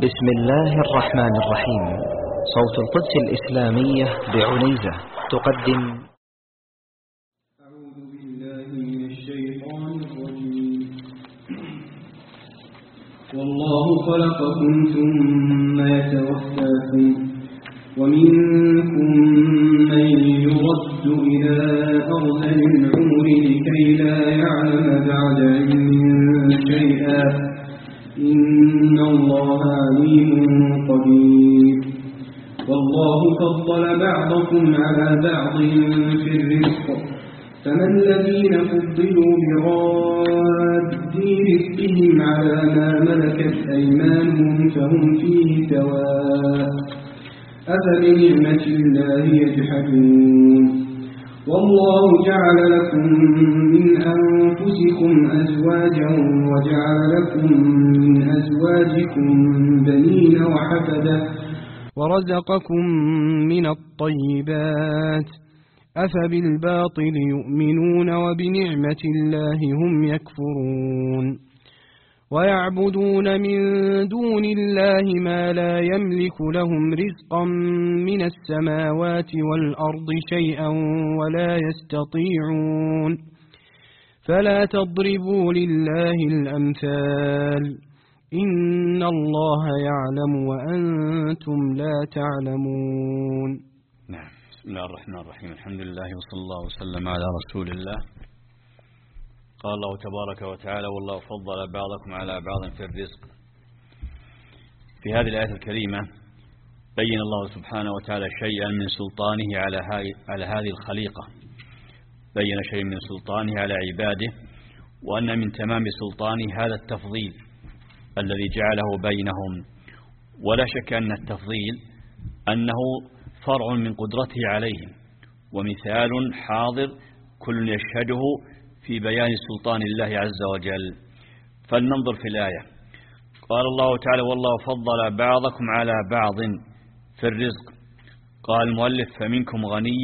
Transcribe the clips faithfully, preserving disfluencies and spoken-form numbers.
بسم الله الرحمن الرحيم. صوت القدس الإسلامية بعنيزة تقدم. أعوذ بالله من الشيطان الرجيم. والله خلقكم ثم يتوفاكم ومنكم من يرد إلى أرذل العمر لكي لا يعلم بعد علم شيئا إن الله عليم قدير. والله فضل بعضكم على بعض في الرزق فما الذين فضلوا براد رزقهم على ما ملكت أيمانهم فهم فيه سواء أفبنعمة الله يجحدون. والله جعل لكم من أنفسكم أزواجا وجعل لكم من أزواجكم بنين وحفدة ورزقكم من الطيبات أفبالباطل يؤمنون وبنعمة الله هم يكفرون. ويعبدون من دون الله ما لا يملك لهم رزقا من السماوات والأرض شيئا ولا يستطيعون. فلا تضربوا لله الأمثال إن الله يعلم وأنتم لا تعلمون. نعم. بسم الله الرحمن الرحيم. الحمد لله وصلى الله وسلم على رسول الله. قال الله تبارك وتعالى: والله فضل بعضكم على بعض في الرزق. في هذه الآية الكريمة بين الله سبحانه وتعالى شيئا من سلطانه على على هذه الخليقة، بين شيئا من سلطانه على عباده، وأن من تمام سلطانه هذا التفضيل الذي جعله بينهم. ولا شك أن التفضيل أنه فرع من قدرته عليهم ومثال حاضر كل يشهده في بيان سلطان الله عز وجل. فلننظر في الآية. قال الله تعالى: والله فضل بعضكم على بعض في الرزق. قال المؤلف: فمنكم غني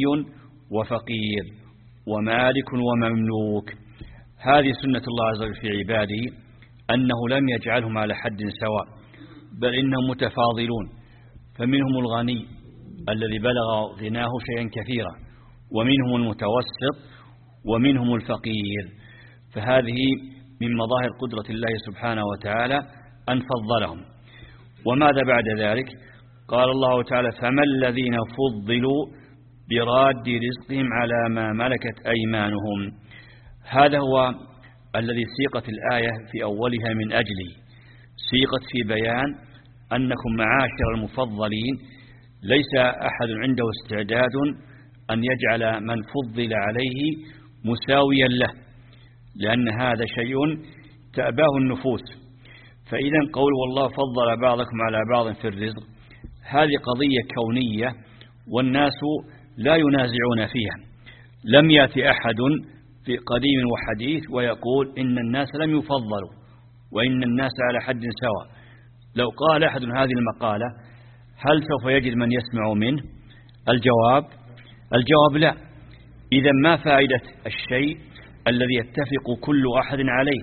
وفقير ومالك ومملوك. هذه سنة الله عز وجل في عباده، أنه لم يجعلهم على حد سواء، بل إنهم متفاضلون. فمنهم الغني الذي بلغ غناه شيئا كثيرا، ومنهم المتوسط، ومنهم الفقير. فهذه من مظاهر قدرة الله سبحانه وتعالى أن فضلهم. وماذا بعد ذلك؟ قال الله تعالى: فما الذين فضلوا براد رزقهم على ما ملكت أيمانهم. هذا هو الذي سيقت الآية في أولها من أجله، سيقت في بيان أنكم معاشر المفضلين ليس أحد عنده استعداد أن يجعل من فضل عليه مساويا له، لأن هذا شيء تأباه النفوس. فإذا قول والله فضل بعضكم على بعض في الرزق هذه قضية كونية، والناس لا ينازعون فيها. لم يأتي أحد في قديم وحديث ويقول إن الناس لم يفضلوا وإن الناس على حد سواء. لو قال أحد هذه المقالة هل سوف يجد من يسمع منه؟ الجواب الجواب لا. إذا ما فائدة الشيء الذي يتفق كل أحد عليه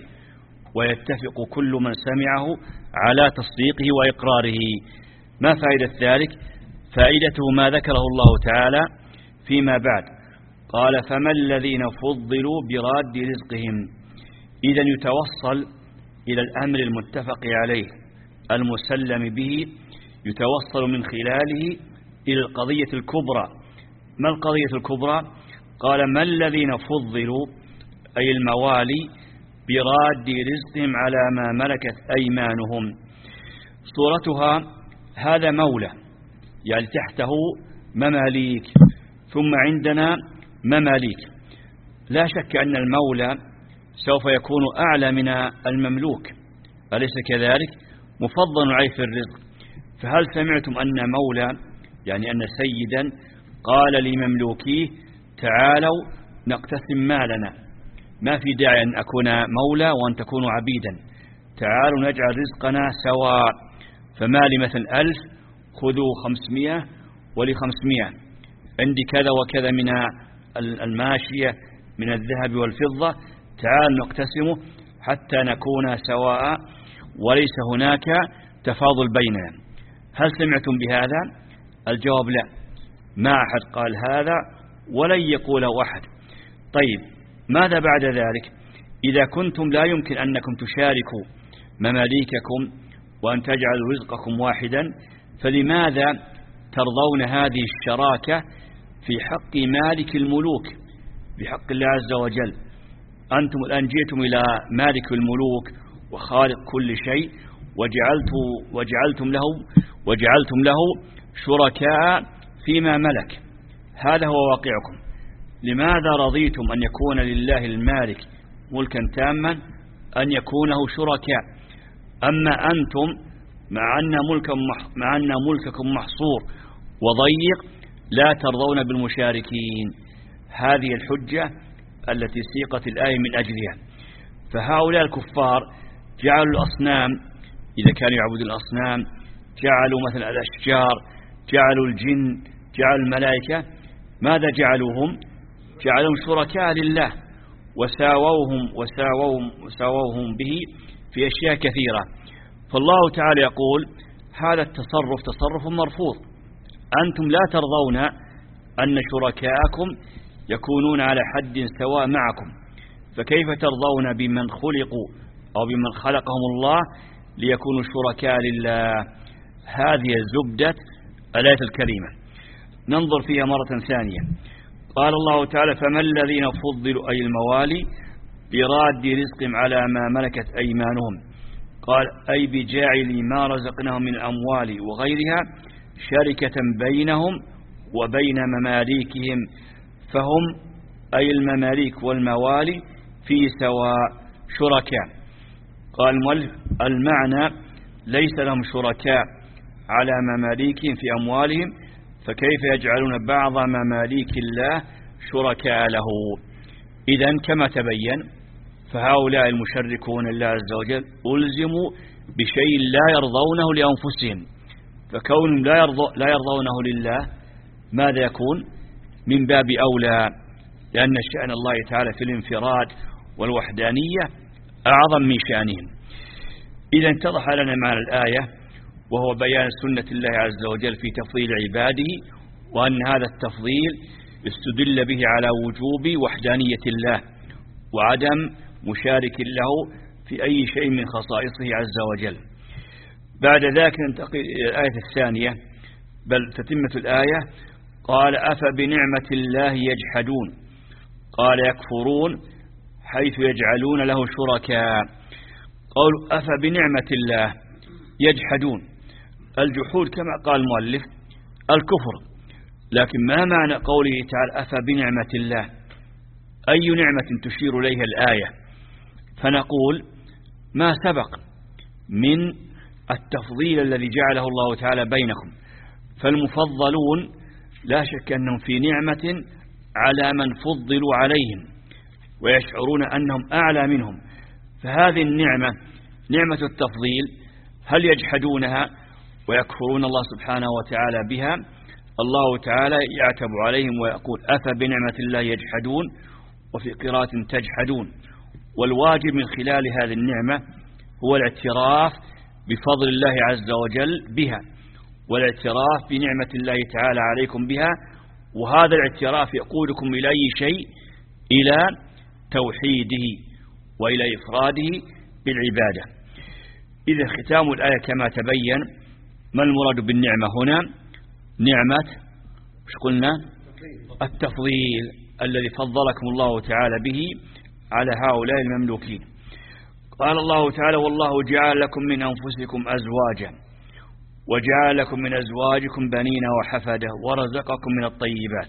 ويتفق كل من سمعه على تصديقه وإقراره؟ ما فائدة ذلك؟ فائدته ما ذكره الله تعالى فيما بعد. قال: فما الذين فضلوا براد رزقهم. إذا يتوصل إلى الأمر المتفق عليه المسلم به، يتوصل من خلاله إلى القضية الكبرى. ما القضية الكبرى؟ قال: ما الذين فضلوا أي الموالي براد رزقهم على ما ملكت أيمانهم. صورتها هذا مولى، يعني تحته مماليك، ثم عندنا مماليك. لا شك أن المولى سوف يكون أعلى من المملوك، أليس كذلك؟ مفضل عليه في الرزق. فهل سمعتم أن مولى، يعني أن سيدا، قال لمملوكيه: تعالوا نقتسم مالنا، ما في داعي أن أكون مولى وأن تكونوا عبيدا، تعالوا نجعل رزقنا سواء، فمالي مثلا ألف خذوا خمسمائة ولخمسمائة، عندي كذا وكذا من الماشية من الذهب والفضة، تعالوا نقتسمه حتى نكون سواء وليس هناك تفاضل بيننا. هل سمعتم بهذا؟ الجواب لا، ما أحد قال هذا ولن يقوله أحد. طيب ماذا بعد ذلك؟ إذا كنتم لا يمكن أنكم تشاركوا مماليككم وأن تجعلوا رزقكم واحدا، فلماذا ترضون هذه الشراكة في حق مالك الملوك بحق الله عز وجل؟ أنتم الآن جئتم إلى مالك الملوك وخالق كل شيء وجعلتم, وجعلتم له وجعلتم له شركاء فيما ملك. هذا هو واقعكم. لماذا رضيتم أن يكون لله المالك ملكا تاما أن يكونه شركاء؟ أما أنتم مع أن ملكا مع أن ملككم محصور وضيق لا ترضون بالمشاركين. هذه الحجة التي سيقت الآية من أجلها. فهؤلاء الكفار جعلوا الأصنام، إذا كانوا يعبدون الأصنام، جعلوا مثلا الأشجار، جعلوا الجن، جعلوا الملائكة. ماذا جعلوهم؟ جعلهم شركاء لله وساووهم وساووهم وساووهم به في أشياء كثيرة. فالله تعالى يقول هذا التصرف تصرف مرفوض. أنتم لا ترضون أن شركاءكم يكونون على حد سواء معكم، فكيف ترضون بمن خلقوا أو بمن خلقهم الله ليكونوا شركاء لله؟ هذه زبدة الآية الكريمة. ننظر فيها مرة ثانية. قال الله تعالى فما الذين فضلوا أي الموالي براد رزقهم على ما ملكت أيمانهم، قال أي بجاعل ما رزقناهم من الأموال وغيرها شركة بينهم وبين مماليكهم، فهم أي المماليك والموالي في سواء شركاء. قال المعنى ليس لهم شركاء على مماليكهم في أموالهم، فكيف يجعلون بعض مماليك الله شركاء له؟ إذن كما تبين فهؤلاء المشركون الله عز وجل ألزموا بشيء لا يرضونه لأنفسهم، فكونهم لا, يرضو لا يرضونه لله ماذا يكون؟ من باب أولى، لأن شأن الله تعالى في الانفراد والوحدانية أعظم من شأنهم. إذا اتضح لنا معنى الآية، وهو بيان سنة الله عز وجل في تفضيل عباده، وأن هذا التفضيل استدل به على وجوب وحدانية الله وعدم مشارك له في أي شيء من خصائصه عز وجل. بعد ذلك ننتقل إلى الآية الثانية، بل تتمة الآية. قال أفبنعمة الله يجحدون، قال يكفرون حيث يجعلون له شركاء. قالوا أفبنعمة الله يجحدون. الجحود كما قال المؤلف الكفر، لكن ما معنى قوله تعالى أفبنعمة الله؟ أي نعمة تشير إليها الآية؟ فنقول ما سبق من التفضيل الذي جعله الله تعالى بينكم، فالمفضلون لا شك أنهم في نعمة على من فضلوا عليهم ويشعرون أنهم أعلى منهم. فهذه النعمة نعمة التفضيل هل يجحدونها ويكفرون الله سبحانه وتعالى بها؟ الله تعالى يعتب عليهم ويقول أفبنعمة الله يجحدون، وفي قراءة تجحدون. والواجب من خلال هذه النعمة هو الاعتراف بفضل الله عز وجل بها، والاعتراف بنعمة الله تعالى عليكم بها، وهذا الاعتراف يقودكم إلى أي شيء؟ إلى توحيده وإلى إفراده بالعبادة. إذا ختام الآية كما تبين. ما المراد بالنعمة هنا؟ نعمة مش قلنا التفضيل الذي فضلكم الله تعالى به على هؤلاء المملوكين. قال الله تعالى والله جعل لكم من أنفسكم أزواجا وجعل لكم من أزواجكم بنين وحفدة ورزقكم من الطيبات.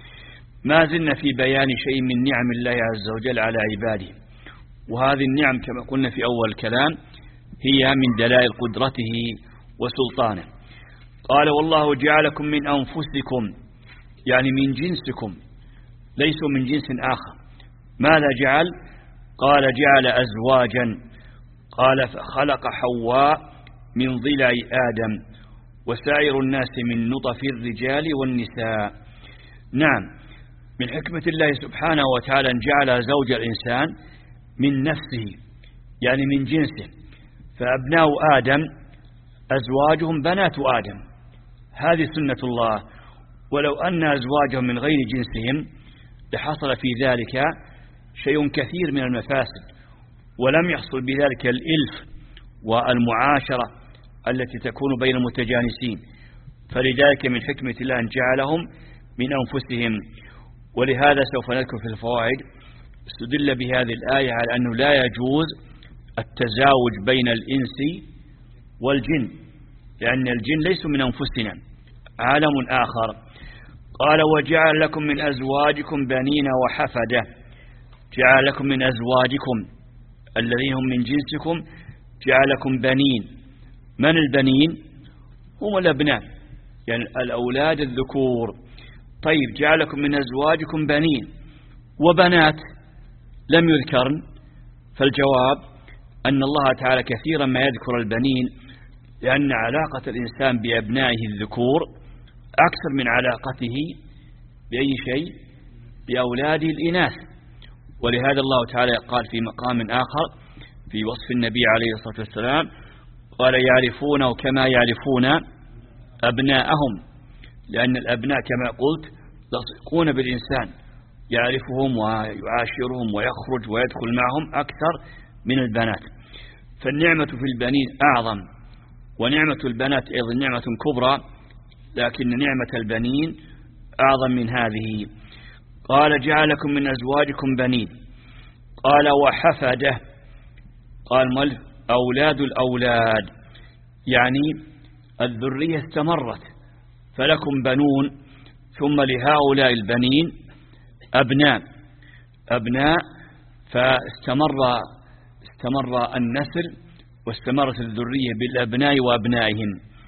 ما زلنا في بيان شيء من نعم الله عز وجل على عباده، وهذه النعم كما قلنا في أول الكلام هي من دلائل قدرته وسلطانه. قال والله جعلكم من أنفسكم، يعني من جنسكم، ليسوا من جنس آخر. ماذا جعل؟ قال جعل أزواجا، قال فخلق حواء من ضلع آدم وسائر الناس من نطف الرجال والنساء. نعم، من حكمة الله سبحانه وتعالى أن جعل زوج الإنسان من نفسه، يعني من جنسه. فأبناء آدم أزواجهم بنات آدم، هذه سنة الله. ولو أن أزواجهم من غير جنسهم لحصل في ذلك شيء كثير من المفاسد، ولم يحصل بذلك الإلف والمعاشرة التي تكون بين المتجانسين. فلذلك من حكمة الله أن جعلهم من أنفسهم. ولهذا سوف نذكر في الفوائد استدل بهذه الآية على أنه لا يجوز التزاوج بين الإنس والجن، لأن الجن ليسوا من أنفسنا، عالم آخر. قال وجعل لكم من أزواجكم بنين وحفدة، جعل لكم من أزواجكم الذين هم من جنسكم جعل لكم بنين. من البنين؟ هم الأبناء، يعني الأولاد الذكور. طيب جعل لكم من أزواجكم بنين وبنات لم يذكرن، فالجواب أن الله تعالى كثيرا ما يذكر البنين، لأن علاقة الإنسان بأبنائه الذكور أكثر من علاقته بأي شيء بأولاده الإناث. ولهذا الله تعالى قال في مقام آخر في وصف النبي عليه الصلاة والسلام قال يعرفونه كما يعرفون أبناءهم، لأن الأبناء كما قلت يلصقون بالإنسان، يعرفهم ويعاشرهم ويخرج ويدخل معهم أكثر من البنات. فالنعمة في البنين أعظم، ونعمة البنات أيضا نعمة كبرى، لكن نعمة البنين أعظم من هذه. قال جعل لكم من أزواجكم بنين. قال وحفدة، قال مل أولاد الأولاد، يعني الذرية استمرت، فلكم بنون ثم لهؤلاء البنين أبناء أبناء فاستمر استمر النسل واستمرت الذرية بالأبناء وأبنائهم.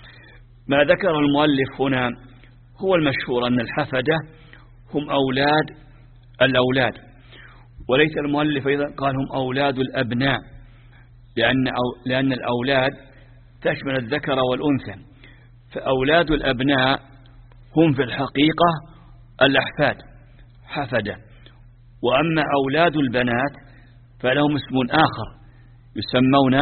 ما ذكر المؤلف هنا هو المشهور أن الحفدة هم أولاد الأولاد، وليس المؤلف أيضا قال هم أولاد الأبناء، لأن, أو لأن الأولاد تشمل الذكر والأنثى، فأولاد الأبناء هم في الحقيقة الأحفاد حفدة. وأما أولاد البنات فلهم اسم آخر يسمون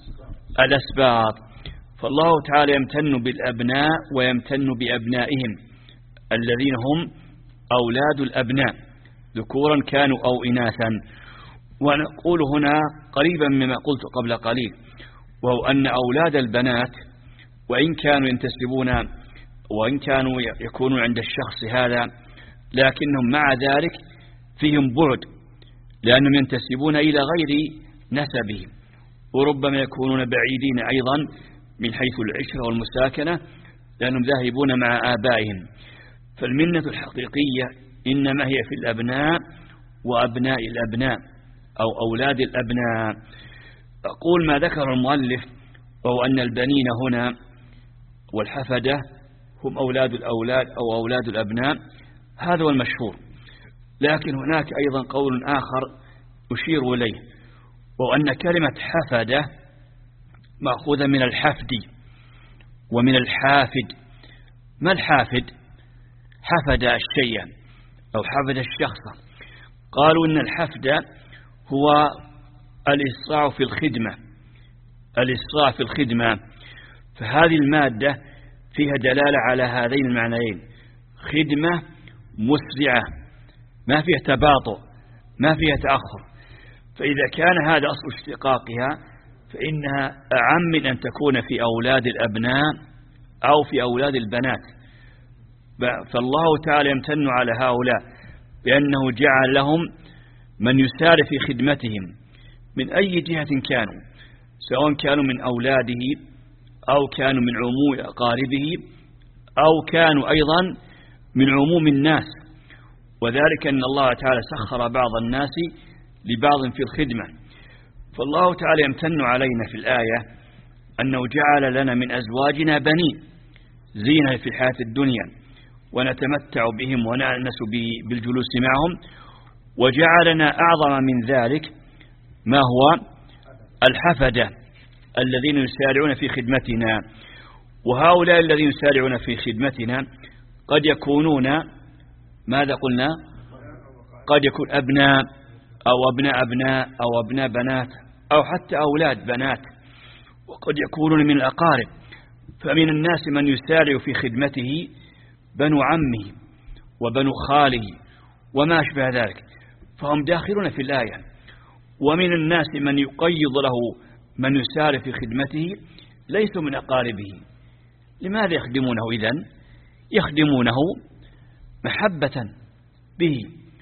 الأسباط. فالله تعالى يمتن بالأبناء ويمتن بأبنائهم الذين هم أولاد الأبناء ذكورا كانوا أو إناثا. ونقول هنا قريبا مما قلت قبل قليل، وهو أن أولاد البنات وإن كانوا ينتسبون وإن كانوا يكونون عند الشخص هذا، لكنهم مع ذلك فيهم بعد، لأنهم ينتسبون إلى غير نسبهم، وربما يكونون بعيدين أيضا من حيث العشرة والمساكنة، لأنهم ذاهبون مع آبائهم. فالمنة الحقيقية إنما هي في الأبناء وأبناء الأبناء أو أولاد الأبناء. أقول ما ذكر المؤلف وهو أن البنين هنا والحفدة هم أولاد الأولاد أو أولاد الأبناء، هذا هو المشهور. لكن هناك أيضا قول آخر أشير إليه، وهو أن كلمة حفدة مأخوذة من الحفد ومن الحافد. ما الحافد؟ حفد الشيء أو حفد الشخص. قالوا إن الحفد هو الإسراع في الخدمة الإسراع في الخدمة فهذه المادة فيها دلالة على هذين المعنيين، خدمة مسرعة ما فيها تباطؤ ما فيها تأخر. فإذا كان هذا أصل اشتقاقها فإنها أعم من أن تكون في أولاد الأبناء أو في أولاد البنات. فالله تعالى يمتن على هؤلاء بأنه جعل لهم من يسار في خدمتهم من أي جهة كانوا، سواء كانوا من أولاده أو كانوا من عموم أقاربه أو كانوا أيضا من عموم الناس. وذلك أن الله تعالى سخر بعض الناس لبعض في الخدمة. فالله تعالى يمتن علينا في الآية أنه جعل لنا من أزواجنا بنين زينة في الحياة الدنيا ونتمتع بهم ونأنس بالجلوس معهم، وجعلنا أعظم من ذلك ما هو الحفدة الذين يسارعون في خدمتنا. وهؤلاء الذين يسارعون في خدمتنا قد يكونون ماذا قلنا؟ قد يكون أبناء أو أبناء أبناء أو أبناء بنات أو حتى أولاد بنات، وقد يكونون من الأقارب فمن الناس من يسارع في خدمته بنو عمه وبنو خاله وما أشبه ذلك، فهم داخلون في الآية. ومن الناس من يقيض له من يسارع في خدمته ليسوا من أقاربه. لماذا يخدمونه إذن؟ يخدمونه محبة به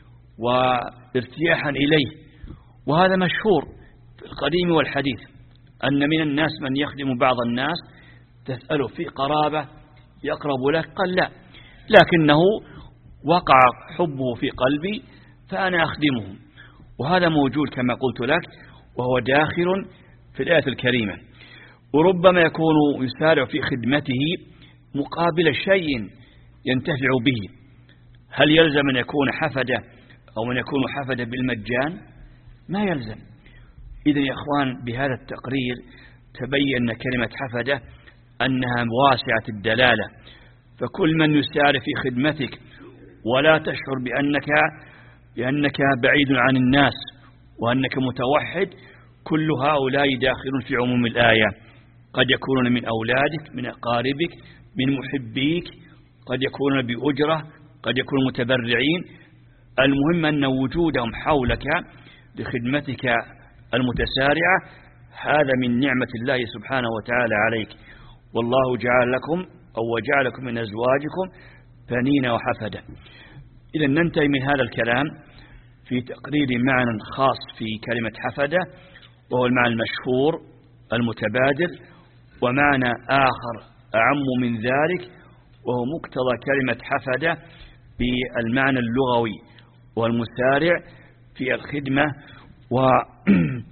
وارتياحا إليه، وهذا مشهور في القديم والحديث أن من الناس من يخدم بعض الناس تسأله في قرابة يقرب لك، قال لا، لكنه وقع حبه في قلبي فأنا أخدمه، وهذا موجود كما قلت لك، وهو داخل في الآية الكريمة. وربما يكون يسارع في خدمته مقابل شيء ينتفع به. هل يلزم أن يكون حفدة أو أن يكون حفدة بالمجان؟ ما يلزم. إذن يا أخوان بهذا التقرير تبين كلمة حفدة أنها واسعة الدلالة، فكل من يسارع في خدمتك ولا تشعر بأنك بأنك بعيد عن الناس وأنك متوحد، كل هؤلاء داخلون في عموم الآية. قد يكونون من أولادك، من أقاربك، من محبيك، قد يكونون بأجرة، قد يكونون متبرعين. المهم أن وجودهم حولك لخدمتك المتسارعة هذا من نعمة الله سبحانه وتعالى عليك. والله جعل لكم أو وجعلكم من أزواجكم بنين وحفدة. إذا ننتهي من هذا الكلام في تقرير معنى خاص في كلمة حفدة، وهو المعنى المشهور المتبادل، ومعنى آخر أعم من ذلك وهو مقتضى كلمة حفدة بالمعنى اللغوي والمسارع في الخدمة وتلبية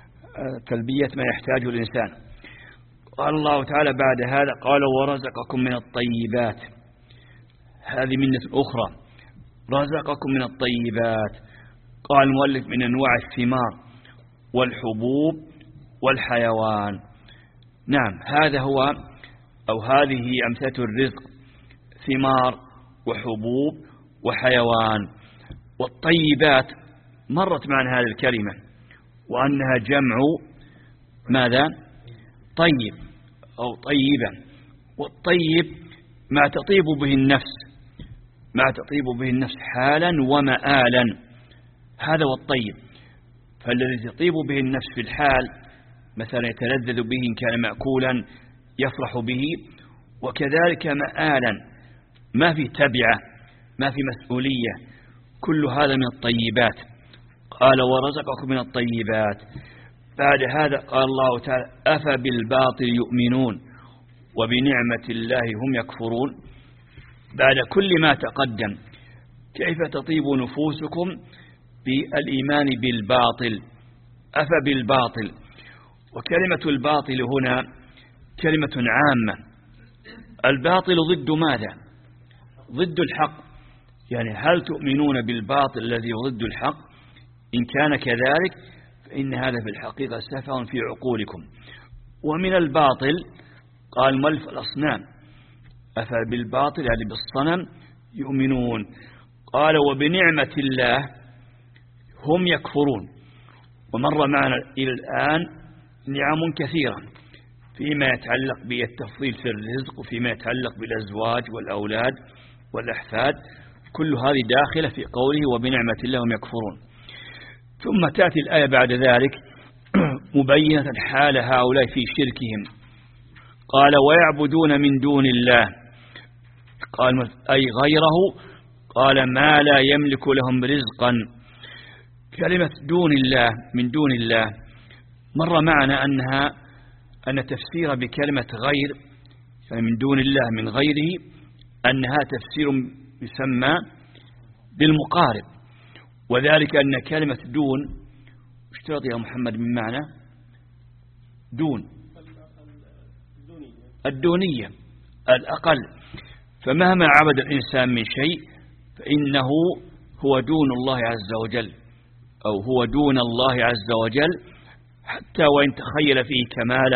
ما يحتاجه الإنسان. قال الله تعالى بعد هذا قال ورزقكم من الطيبات. هذه منة أخرى، رزقكم من الطيبات. قال المؤلف من أنواع الثمار والحبوب والحيوان. نعم، هذا هو أو هذه أمثلة الرزق، ثمار وحبوب وحيوان. والطيبات مرت معنا هذه الكلمة وأنها جمع ماذا؟ طيب أو طيبة. والطيب ما تطيب به النفس، ما تطيب به النفس حالا ومآلا، هذا هو الطيب. فالذي تطيب به النفس في الحال مثلا يتلذذ به إن كان مأكولا يفرح به، وكذلك مآلا ما في تبعة ما في مسؤولية، كل هذا من الطيبات. قال ورزقكم من الطيبات. بعد هذا قال الله تعالى أفبالباطل يؤمنون وبنعمة الله هم يكفرون. بعد كل ما تقدم كيف تطيب نفوسكم بالإيمان بالباطل، أفبالباطل. وكلمة الباطل هنا كلمة عامة. الباطل ضد ماذا؟ ضد الحق. يعني هل تؤمنون بالباطل الذي ضد الحق؟ إن كان كذلك فإن هذا في الحقيقة سفه في عقولكم. ومن الباطل قال ملف الأصنام، أفبالباطل يعني بالصنم يؤمنون. قال وبنعمة الله هم يكفرون. ومر معنا إلى الآن نعم كثيرة فيما يتعلق بالتفضيل في الرزق وفيما يتعلق بالأزواج والأولاد والأحفاد، كل هذه داخلة في قوله وبنعمة الله هم يكفرون. ثم تأتي الآية بعد ذلك مبينة حال هؤلاء في شركهم. قال ويعبدون من دون الله، قال أي غيره، قال ما لا يملك لهم رزقا. كلمة دون الله من دون الله مر معنا أنها أن تفسير بكلمة غير يعني من دون الله من غيره أنها تفسير يسمى بالمقارب، وذلك أن كلمة دون اشترط يا محمد من معنى دون الدونية الأقل. فمهما عبد الإنسان من شيء فإنه هو دون الله عز وجل أو هو دون الله عز وجل، حتى وإن تخيل فيه كمالا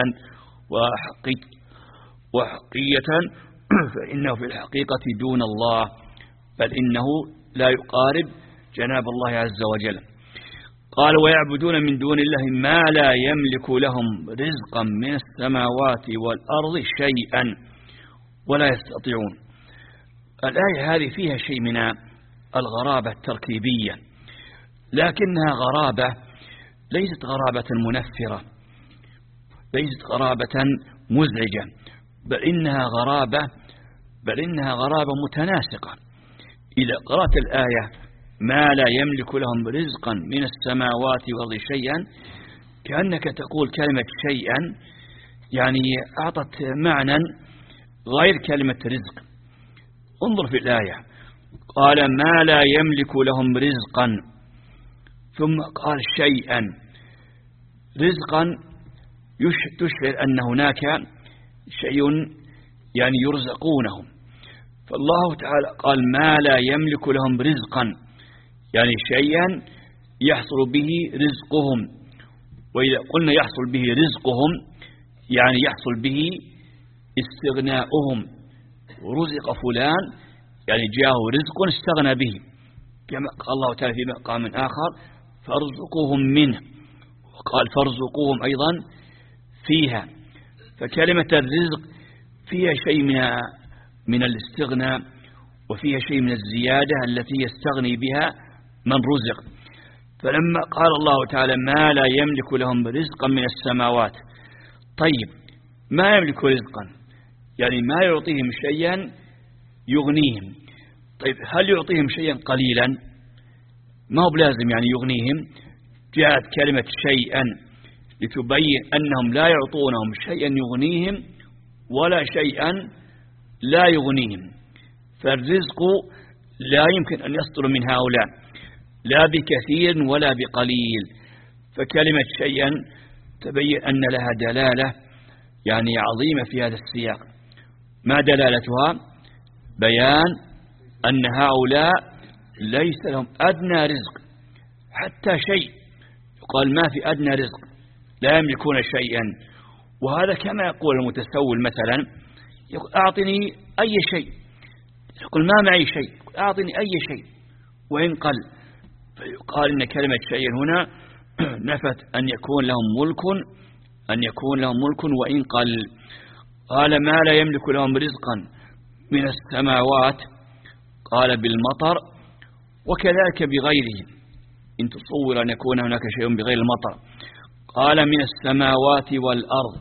وحقية فإنه في الحقيقة دون الله، بل إنه لا يقارب جناب الله عز وجل. قال ويعبدون من دون الله ما لا يملك لهم رزقا من السماوات والأرض شيئا ولا يستطيعون. الآية هذه فيها شيء من الغرابة التركيبية، لكنها غرابة ليست غرابة منفرة، ليست غرابة مزعجة، بل إنها غرابة بل إنها غرابة متناسقة. إذا قرأت الآية ما لا يملك لهم رزقا من السماوات والأرض شيئا، كأنك تقول كلمة شيئا يعني أعطت معنى غير كلمة رزق. انظر في الآية، قال ما لا يملك لهم رزقا، ثم قال شيئا. رزقا تشعر أن هناك شيء يعني يرزقونهم، فالله تعالى قال ما لا يملك لهم رزقا، يعني شيئا يحصل به رزقهم. وإذا قلنا يحصل به رزقهم يعني يحصل به استغناؤهم. رزق فلان يعني جاءه رزق استغنى به، كما قال الله تعالى في مقام آخر فارزقوهم منه، وقال فارزقوهم أيضا فيها. فكلمة الرزق فيها شيء من من الاستغناء، وفيها شيء من الزيادة التي يستغني بها من رزق. فلما قال الله تعالى ما لا يملك لهم رزقا من السماوات، طيب ما يملك رزقا يعني ما يعطيهم شيئا يغنيهم. طيب هل يعطيهم شيئا قليلا؟ ما هو بلازم يعني يغنيهم. جاءت كلمة شيئا لتبين أنهم لا يعطونهم شيئا يغنيهم ولا شيئا لا يغنيهم. فالرزق لا يمكن أن يصدر من هؤلاء لا بكثير ولا بقليل. فكلمة شيئا تبين أن لها دلالة يعني عظيمة في هذا السياق. ما دلالتها؟ بيان أن هؤلاء ليس لهم أدنى رزق، حتى شيء يقال ما في أدنى رزق، لا يملكون شيئا. وهذا كما يقول المتسول مثلا، يقول أعطني أي شيء، يقول ما معي شيء، يقول أعطني أي شيء وإن قل. فيقال إن كلمة شيء هنا نفت أن يكون لهم ملك أن يكون لهم ملك وإن قل. قال ما لا يملك لهم رزقا من السماوات، قال بالمطر وكذلك بغيره، إن تصور أن يكون هناك شيء بغير المطر. قال من السماوات والأرض.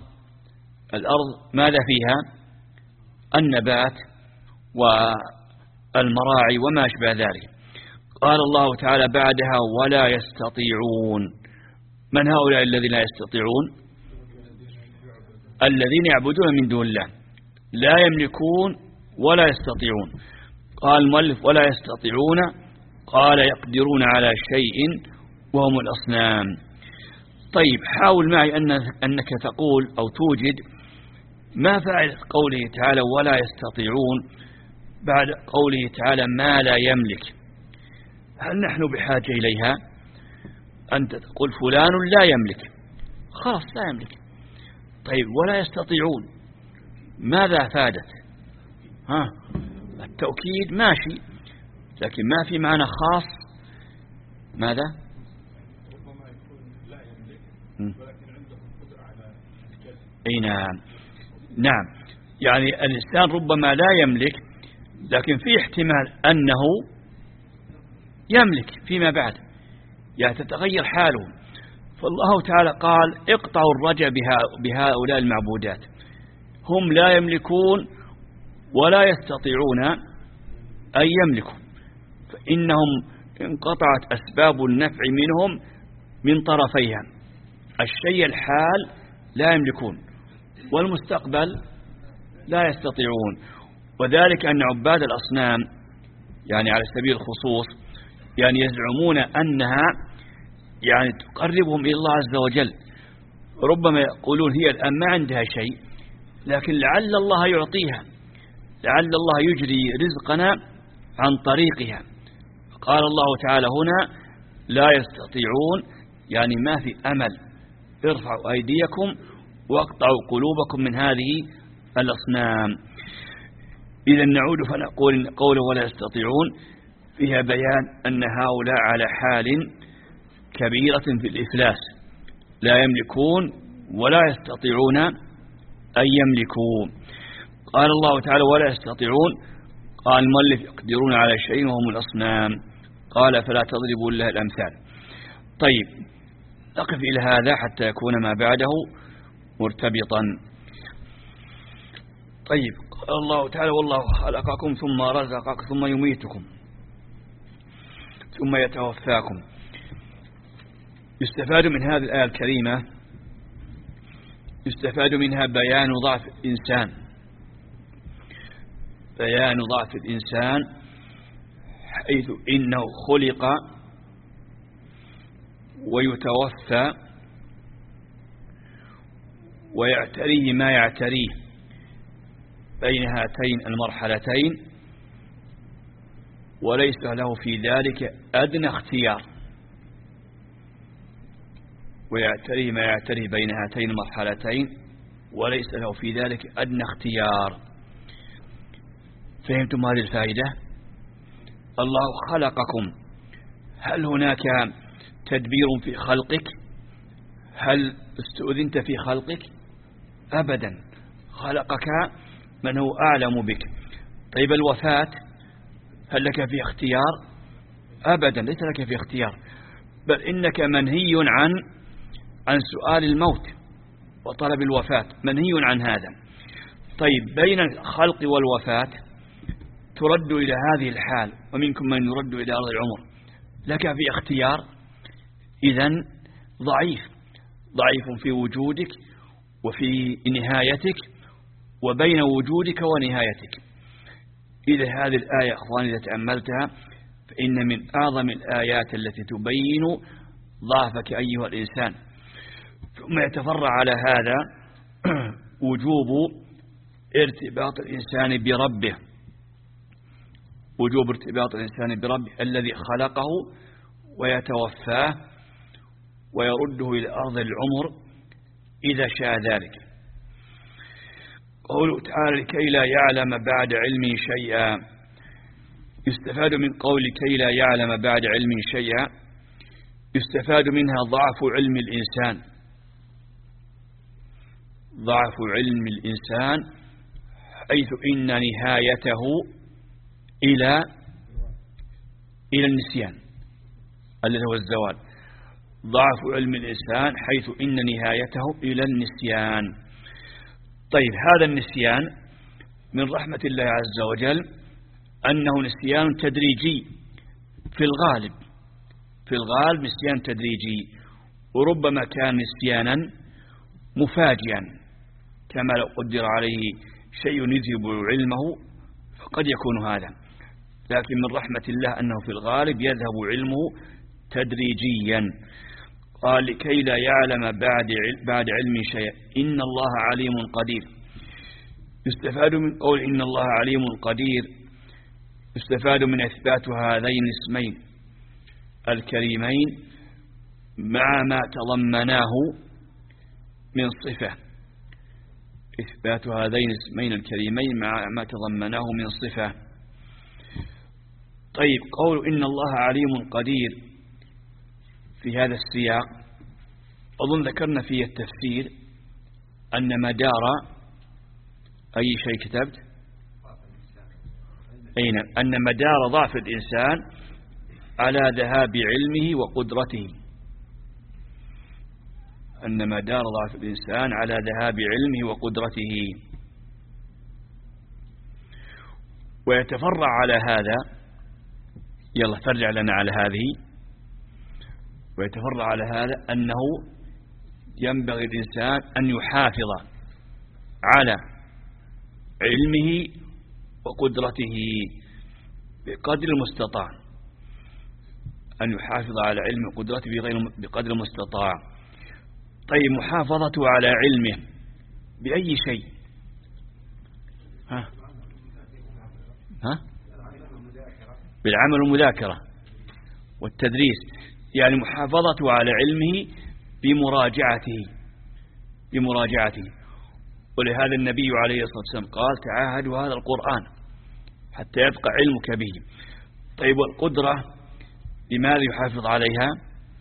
الأرض ماذا فيها؟ النبات والمراعي وما أشبه ذلك. قال الله تعالى بعدها ولا يستطيعون. من هؤلاء الذين لا يستطيعون؟ الذين يعبدون من دون الله، لا يملكون ولا يستطيعون. قال المؤلف ولا يستطيعون، قال يقدرون على شيء وهم الأصنام. طيب حاول معي أن أنك تقول أو توجد ما فائدة قوله تعالى ولا يستطيعون بعد قوله تعالى ما لا يملك. هل نحن بحاجة إليها؟ أنت تقول فلان لا يملك، خلاص لا يملك. طيب ولا يستطيعون ماذا فادت؟ ها التوكيد ماشي، لكن ما في معنى خاص. ماذا؟ ربما يكون لا يملك ولكن عنده قدرة على الجزم. اي نعم نعم، يعني الإنسان ربما لا يملك، لكن في احتمال أنه يملك فيما بعد، يعني تتغير حاله. فالله تعالى قال اقطعوا الرجاء بهؤلاء المعبودات، هم لا يملكون ولا يستطيعون أن يملكوا، فإنهم انقطعت أسباب النفع منهم من طرفيها. الشيء الحال لا يملكون، والمستقبل لا يستطيعون. وذلك أن عباد الأصنام يعني على سبيل الخصوص يعني يزعمون أنها يعني تقربهم إلى الله عز وجل. ربما يقولون هي الآن ما عندها شيء، لكن لعل الله يعطيها، لعل الله يجري رزقنا عن طريقها. قال الله تعالى هنا لا يستطيعون، يعني ما في أمل. ارفعوا أيديكم واقطعوا قلوبكم من هذه الأصنام. إذا نعود فنقول إن قوله ولا يستطيعون فيها بيان أن هؤلاء على حال كبيرة في الإفلاس، لا يملكون ولا يستطيعون أن يملكوا. قال الله تعالى ولا يستطيعون، قال المؤلف يقدرون على شيء وهم الأصنام، قال فلا تضربوا لله الأمثال. طيب نقف إلى هذا حتى يكون ما بعده مرتبطا. طيب قال الله تعالى والله خلقكم ثم رزقكم ثم يميتكم ثم يتوفاكم. يستفاد من هذه الآية الكريمة يستفاد منها بيان ضعف الإنسان بيان ضعف الإنسان حيث إنه خلق ويتوفى ويعتريه ما يعتريه بين هاتين المرحلتين، وليس له في ذلك أدنى اختيار. ويعتريه ما يعتريه بين هاتين المرحلتين وليس له في ذلك أدنى اختيار. فهمتم هذه الفائدة؟ الله خلقكم، هل هناك تدبير في خلقك؟ هل استؤذنت في خلقك؟ أبدا، خلقك من هو أعلم بك. طيب الوفاة هل لك في اختيار؟ أبدا، ليس لك في اختيار، بل إنك منهي عن عن سؤال الموت وطلب الوفاة، منهي عن هذا. طيب بين الخلق والوفاة ترد إلى هذه الحال، ومنكم من يرد إلى أرض العمر. لك في اختيار؟ إذن ضعيف ضعيف في وجودك وفي نهايتك وبين وجودك ونهايتك. إذا هذه الآية أخواني إذا تأملتها فإن من أعظم الآيات التي تبين ضعفك أيها الإنسان. ثم يتفرع على هذا وجوب ارتباط الإنسان بربه، وجوب ارتباط الإنسان بربه الذي خلقه ويتوفاه ويرده إلى أرض العمر إذا شاء ذلك. قوله تعالى لكي لا يعلم بعد علم شيئا. يستفاد من قول كي لا يعلم بعد علم شيئا يستفاد منها ضعف علم الإنسان، ضعف علم الإنسان حيث إن نهايته إلى إلى النسيان الذي هو الزوال. ضعف علم الإنسان حيث إن نهايته إلى النسيان. طيب هذا النسيان من رحمة الله عز وجل أنه نسيان تدريجي في الغالب، في الغالب نسيان تدريجي، وربما كان نسيانا مفاجئا كما لو قدر عليه شيء يذهب علمه فقد يكون هذا، لكن من رحمة الله أنه في الغالب يذهب علمه تدريجيا. قال لكي لا يعلم بعد بعد علم شيء إن الله عليم قدير. يستفاد من قول إن الله عليم قدير يستفاد من إثبات هذين الاسمين الكريمين مع ما تضمناه من صفة، إثبات هذين الاسمين الكريمين مع ما تضمناه من صفة. طيب قول إن الله عليم قدير في هذا السياق أظن ذكرنا فيه التفسير أن مدار أي شيء كتبت أين أن مدار ضعف الإنسان على ذهاب علمه وقدرته، أن مدار ضعف الإنسان على ذهاب علمه وقدرته. ويتفرع على هذا، يلا فرع لنا على هذه، ويتفرع على هذا أنه ينبغي الإنسان أن يحافظ على علمه وقدرته بقدر المستطاع، أن يحافظ على علمه وقدرته بقدر المستطاع. طيب محافظته على علمه بأي شيء؟ ها؟ ها؟ بالعمل والمذاكرة والتدريس، يعني محافظته على علمه بمراجعته بمراجعته ولهذا النبي عليه الصلاة والسلام قال تعاهدوا هذا القرآن حتى يبقى علمك به. طيب والقدرة لماذا يحافظ عليها؟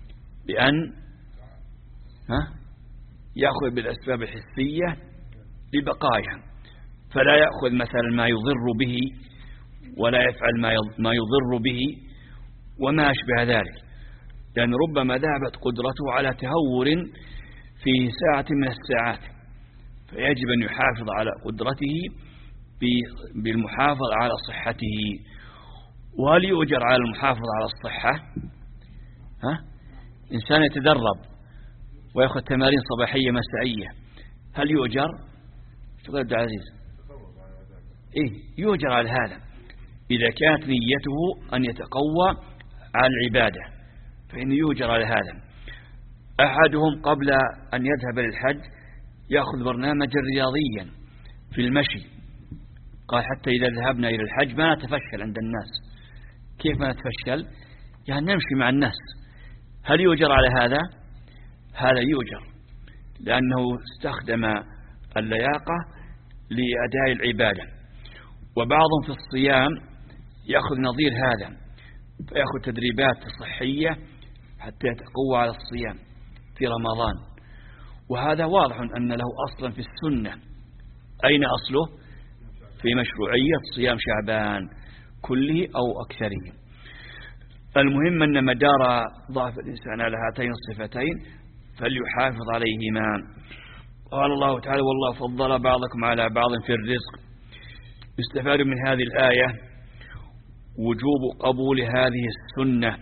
بأن ها يأخذ بالأسباب الحسية لبقائها، فلا يأخذ مثلا ما يضر به ولا يفعل ما يضر به وما أشبه ذلك، لأن ربما ذهبت قدرته على تهور في ساعة من الساعات، فيجب أن يحافظ على قدرته بالمحافظة على صحته. وهل يؤجر على المحافظة على الصحة؟ ها؟ إنسان يتدرب ويأخذ تمارين صباحية مسائية، هل يؤجر؟ شو عبد العزيز؟ إيه يؤجر على هذا إذا كانت نيته أن يتقوى على العبادة، فإنه يؤجر على هذا. أحدهم قبل أن يذهب للحج يأخذ برنامجا رياضيا في المشي، قال حتى إذا ذهبنا إلى الحج ما نتفشل عند الناس. كيف ما نتفشل؟ يعني نمشي مع الناس. هل يؤجر على هذا؟ هذا يؤجر، لأنه استخدم اللياقة لأداء العبادة. وبعضهم في الصيام يأخذ نظير هذا، فيأخذ تدريبات صحية حتى يتقوى على الصيام في رمضان، وهذا واضح أن له أصلا في السنة. أين أصله؟ في مشروعية صيام شعبان كله أو أكثره. المهم أن مدار ضعف الإنسان على هاتين الصفتين فليحافظ عليهما. قال الله تعالى: والله فضل بعضكم على بعض في الرزق. يستفاد من هذه الآية وجوب قبول هذه السنة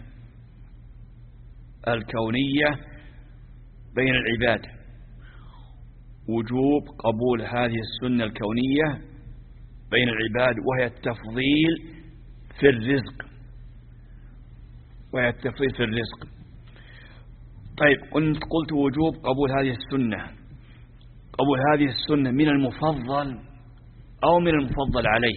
الكونية بين العباد، وجوب قبول هذه السنة الكونية بين العباد، وهي التفضيل في الرزق وهي التفضيل في الرزق. طيب، قلت وجوب قبول هذه السنة. قبول هذه السنة من المفضل أو من المفضل عليه؟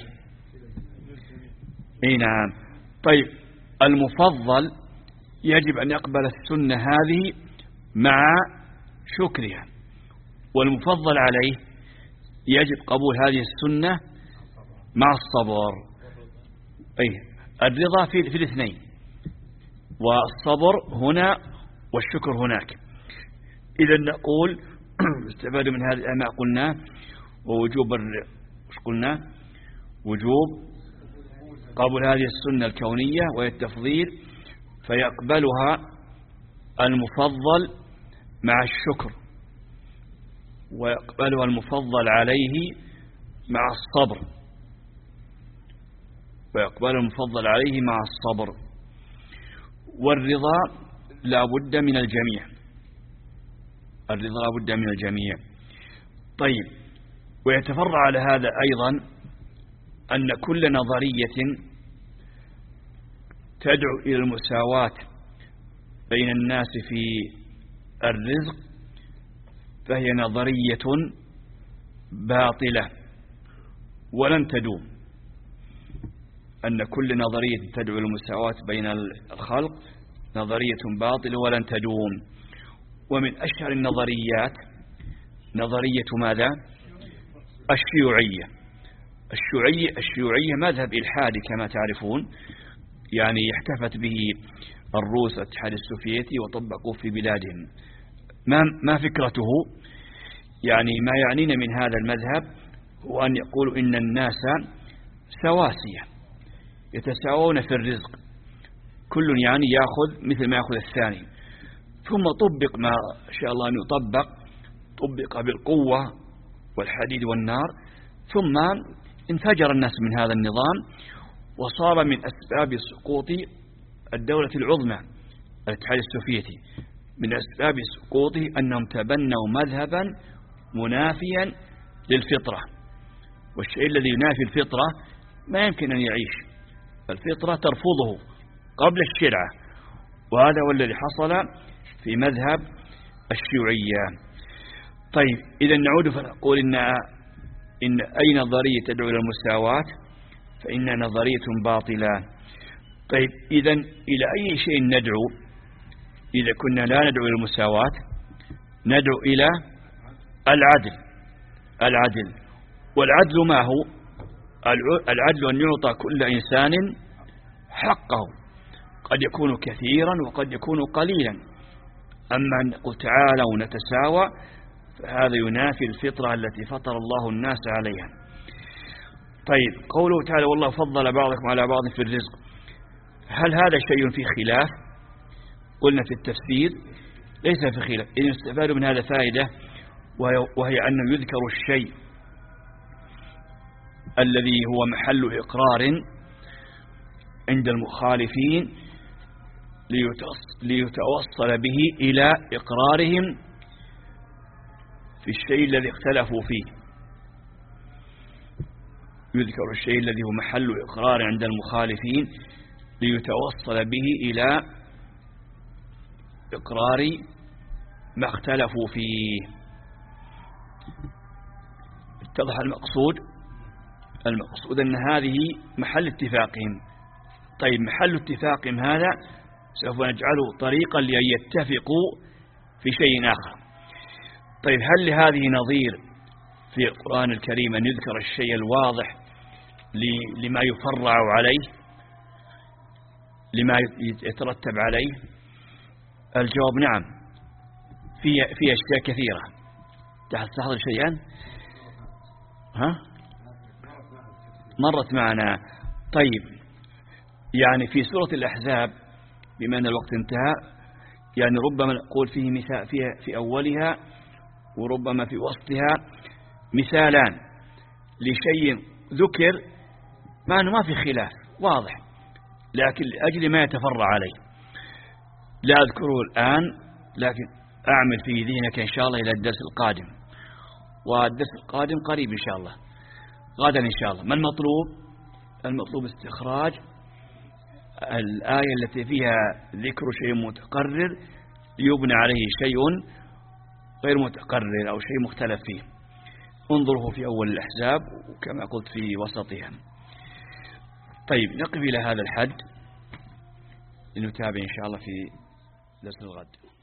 اي نعم. طيب، المفضل يجب أن يقبل السنة هذه مع شكرها، والمفضل عليه يجب قبول هذه السنة مع الصبر. أي الرضا في, في الاثنين، والصبر هنا والشكر هناك. إذا نقول استفاد من هذه ما قلنا، ووجوب وش قلنا؟ وجوب قبول هذه السنة الكونية وهي التفضيل، فيقبلها المفضل مع الشكر، ويقبلها المفضل عليه مع الصبر، ويقبل المفضل عليه مع الصبر. والرضا لا بد من الجميع، الرضا لا بد من الجميع. طيب، ويتفرع على هذا أيضا أن كل نظرية تدعو إلى المساواة بين الناس في الرزق فهي نظرية باطلة ولن تدوم. أن كل نظرية تدعو إلى المساواة بين الخلق نظرية باطلة ولن تدوم. ومن أشهر النظريات نظرية ماذا؟ الشيوعية. الشيوعية الشيوعية مذهب إلحادي كما تعرفون، يعني احتفت به الروس الاتحاد السوفيتي وطبقوه في بلادهم. ما ما فكرته؟ يعني ما يعنينا من هذا المذهب هو أن يقولوا إن الناس سواسية يتساوون في الرزق، كل يعني يأخذ مثل ما يأخذ الثاني. ثم طبق ما شاء الله أن يطبق، طبق بالقوة والحديد والنار، ثم انفجر الناس من هذا النظام، وصار من أسباب سقوط الدولة العظمى الاتحاد السوفيتي، من أسباب سقوطه أنهم تبنوا مذهبا منافيا للفطرة، والشيء الذي ينافي الفطرة ما يمكن أن يعيش، الفطرة ترفضه قبل الشرعة، وهذا هو الذي حصل في مذهب الشيوعية. طيب، إذا نعود فنقول إن إن أي نظرية تدعو إلى المساواة فإنها نظرية باطلة. طيب، إذا إلى أي شيء ندعو؟ إذا كنا لا ندعو إلى المساواة ندعو إلى العدل. العدل والعدل ما هو؟ العدل أن يعطى كل إنسان حقه، قد يكون كثيرا وقد يكون قليلا، أما أن نقول تعالوا نتساوى فهذا ينافي الفطرة التي فطر الله الناس عليها. طيب قوله تعالى والله فضل بعضكم على بعض في الرزق، هل هذا شيء في خلاف؟ قلنا في التفسير ليس في خلاف، إن استفاد من هذا فائدة، وهي أنه يذكر الشيء الذي هو محل إقرار عند المخالفين ليتوصل به إلى إقرارهم في الشيء الذي اختلفوا فيه. يذكر الشيء الذي هو محل إقرار عند المخالفين ليتوصل به إلى إقرار ما اختلفوا فيه. اتضح المقصود؟ المقصود أن هذه محل اتفاقهم. طيب محل اتفاقهم هذا سوف نجعله طريقا لأن يتفقوا في شيء آخر. طيب هل لهذه نظير في القرآن الكريم أن يذكر الشيء الواضح لما يفرع عليه، لما يترتب عليه؟ الجواب نعم، في في أشياء كثيرة. تحضر شيئا ها مرت معنا. طيب يعني في سورة الأحزاب بما أن الوقت انتهى، يعني ربما نقول فيه مثال في في أولها وربما في وسطها مثالان لشيء ذكر مع أنه ما في خلاف واضح، لكن لأجل ما يتفرع عليه لا أذكره الآن، لكن أعمل في ذهنك إن شاء الله إلى الدرس القادم، والدرس القادم قريب إن شاء الله، غدا إن شاء الله. ما المطلوب؟ المطلوب استخراج الآية التي فيها ذكر شيء متقرر يبنى عليه شيء غير متقرر أو شيء مختلف فيه. انظره في أول الأحزاب وكما قلت في وسطها. طيب نقف إلى هذا الحد، لنتابع إن شاء الله في درس الغد.